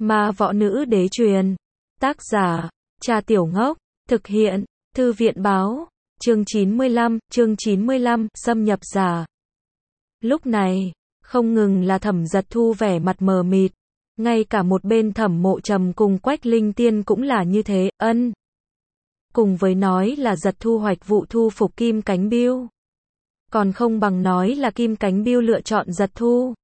Ma võ nữ đế truyền. Tác giả, Trà Tiểu Ngốc. Thực hiện, Thư viện báo. Chương 95, xâm nhập giả. Lúc này, không ngừng là Thẩm Giật Thu vẻ mặt mờ mịt. Ngay cả một bên Thẩm Mộ Trầm cùng Quách Linh Tiên cũng là như thế, cùng với nói là Giật Thu hoạch vụ thu phục Kim Cánh Biêu. Còn không bằng nói là Kim Cánh Biêu lựa chọn Giật Thu.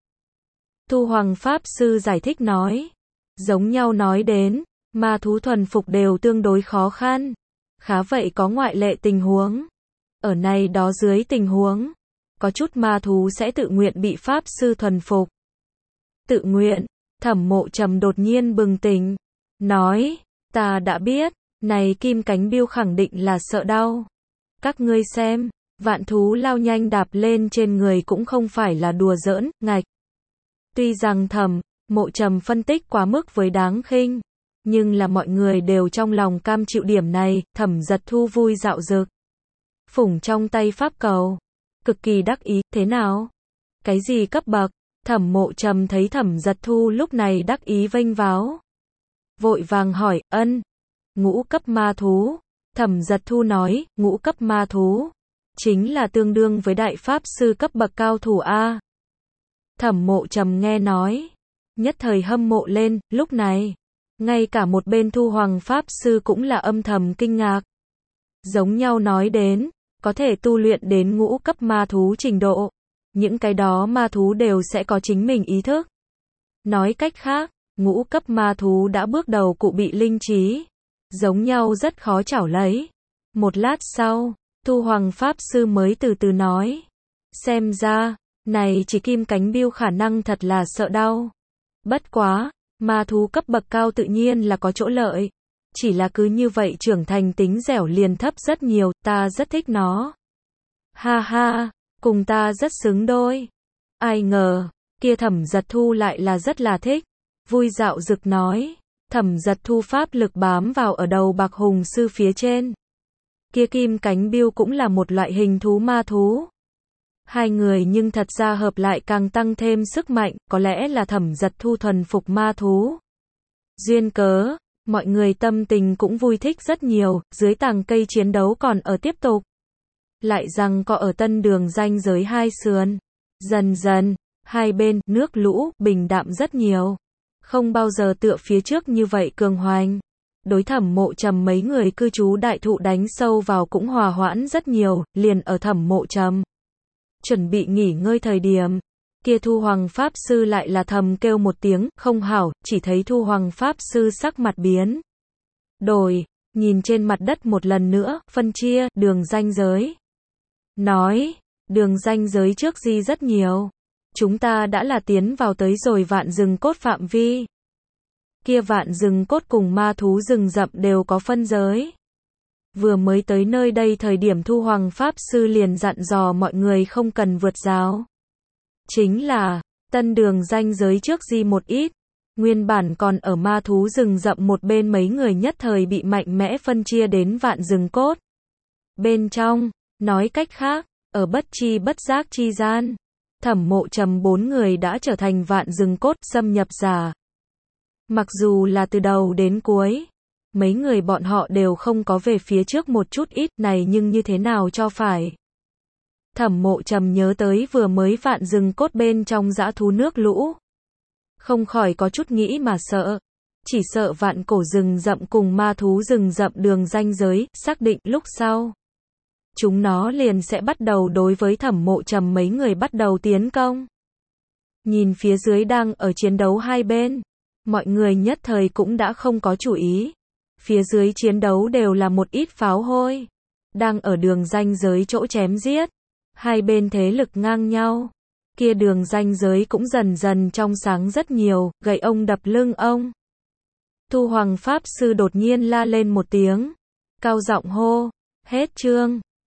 Thu Hoàng Pháp Sư giải thích nói. Giống nhau nói đến, ma thú thuần phục đều tương đối khó khăn. Khá vậy có ngoại lệ tình huống. Ở này đó dưới tình huống, có chút ma thú sẽ tự nguyện bị Pháp Sư thuần phục. Tự nguyện, Thẩm Mộ Trầm đột nhiên bừng tỉnh. Nói, ta đã biết, này Kim Cánh Biêu khẳng định là sợ đau. Các ngươi xem, vạn thú lao nhanh đạp lên trên người cũng không phải là đùa giỡn, ngạch. Tuy rằng Thẩm Mộ Trầm phân tích quá mức với đáng khinh, nhưng là mọi người đều trong lòng cam chịu điểm này. Thẩm Giật Thu vui dạo dực, phủng trong tay pháp cầu, cực kỳ đắc ý. Thế nào? Cái gì cấp bậc? Thẩm Mộ Trầm thấy Thẩm Giật Thu lúc này đắc ý vênh váo, vội vàng hỏi. Ngũ cấp ma thú. Thẩm Giật Thu nói, ngũ cấp ma thú chính là tương đương với đại pháp sư cấp bậc cao thủ a. Thẩm Mộ Trầm nghe nói, nhất thời hâm mộ lên. Lúc này, ngay cả một bên Thu Hoàng Pháp Sư cũng là âm thầm kinh ngạc. Giống nhau nói đến, có thể tu luyện đến ngũ cấp ma thú trình độ, những cái đó ma thú đều sẽ có chính mình ý thức. Nói cách khác, ngũ cấp ma thú đã bước đầu cụ bị linh trí, giống nhau rất khó chảo lấy. Một lát sau, Thu Hoàng Pháp Sư mới từ từ nói, xem ra, này chỉ Kim Cánh Biêu khả năng thật là sợ đau. Bất quá, ma thú cấp bậc cao tự nhiên là có chỗ lợi. Chỉ là cứ như vậy trưởng thành tính dẻo liền thấp rất nhiều, ta rất thích nó. Ha ha, cùng ta rất xứng đôi. Ai ngờ, kia Thẩm Giật Thu lại là rất là thích. Vui dạo dực nói, Thẩm Giật Thu pháp lực bám vào ở đầu Bạc Hùng Sư phía trên. Kia Kim Cánh Biêu cũng là một loại hình thú ma thú. Hai người nhưng thật ra hợp lại càng tăng thêm sức mạnh, có lẽ là Thẩm Giật Thu thuần phục ma thú. Duyên cớ, mọi người tâm tình cũng vui thích rất nhiều. Dưới tàng cây chiến đấu còn ở tiếp tục. Lại rằng có ở tân đường ranh giới hai sườn. Dần dần, hai bên, nước lũ, bình đạm rất nhiều. Không bao giờ tựa phía trước như vậy cường hoành. Đối Thẩm Mộ Trầm mấy người cư trú đại thụ đánh sâu vào cũng hòa hoãn rất nhiều. Liền ở Thẩm Mộ Trầm chuẩn bị nghỉ ngơi thời điểm, kia Thu Hoàng Pháp Sư lại là thầm kêu một tiếng, không hảo. Chỉ thấy Thu Hoàng Pháp Sư sắc mặt biến đổi, nhìn trên mặt đất một lần nữa, phân chia, đường ranh giới. Nói, đường ranh giới trước di rất nhiều. Chúng ta đã là tiến vào tới rồi Vạn Rừng Cốt phạm vi. Kia Vạn Rừng Cốt cùng ma thú rừng rậm đều có phân giới. Vừa mới tới nơi đây thời điểm Thu Hoàng Pháp Sư liền dặn dò mọi người không cần vượt rào. Chính là, tân đường ranh giới trước di một ít. Nguyên bản còn ở ma thú rừng rậm một bên mấy người nhất thời bị mạnh mẽ phân chia đến Vạn Rừng Cốt. Bên trong, nói cách khác, ở bất chi bất giác chi gian, Thẩm Mộ Trầm 4 người đã trở thành Vạn Rừng Cốt xâm nhập giả. Mặc dù là từ đầu đến cuối, mấy người bọn họ đều không có về phía trước một chút ít này, nhưng như thế nào cho phải. Thẩm Mộ Trầm nhớ tới vừa mới Vạn Rừng Cốt bên trong dã thú nước lũ. Không khỏi có chút nghĩ mà sợ. Chỉ sợ vạn cổ rừng rậm cùng ma thú rừng rậm đường ranh giới, xác định lúc sau. Chúng nó liền sẽ bắt đầu đối với Thẩm Mộ Trầm mấy người bắt đầu tiến công. Nhìn phía dưới đang ở chiến đấu hai bên. Mọi người nhất thời cũng đã không có chủ ý. Phía dưới chiến đấu đều là một ít pháo hôi. Đang ở đường ranh giới chỗ chém giết. Hai bên thế lực ngang nhau. Kia đường ranh giới cũng dần dần trong sáng rất nhiều, gậy ông đập lưng ông. Thu Hoàng Pháp Sư đột nhiên la lên một tiếng. Cao giọng hô. Hết chương.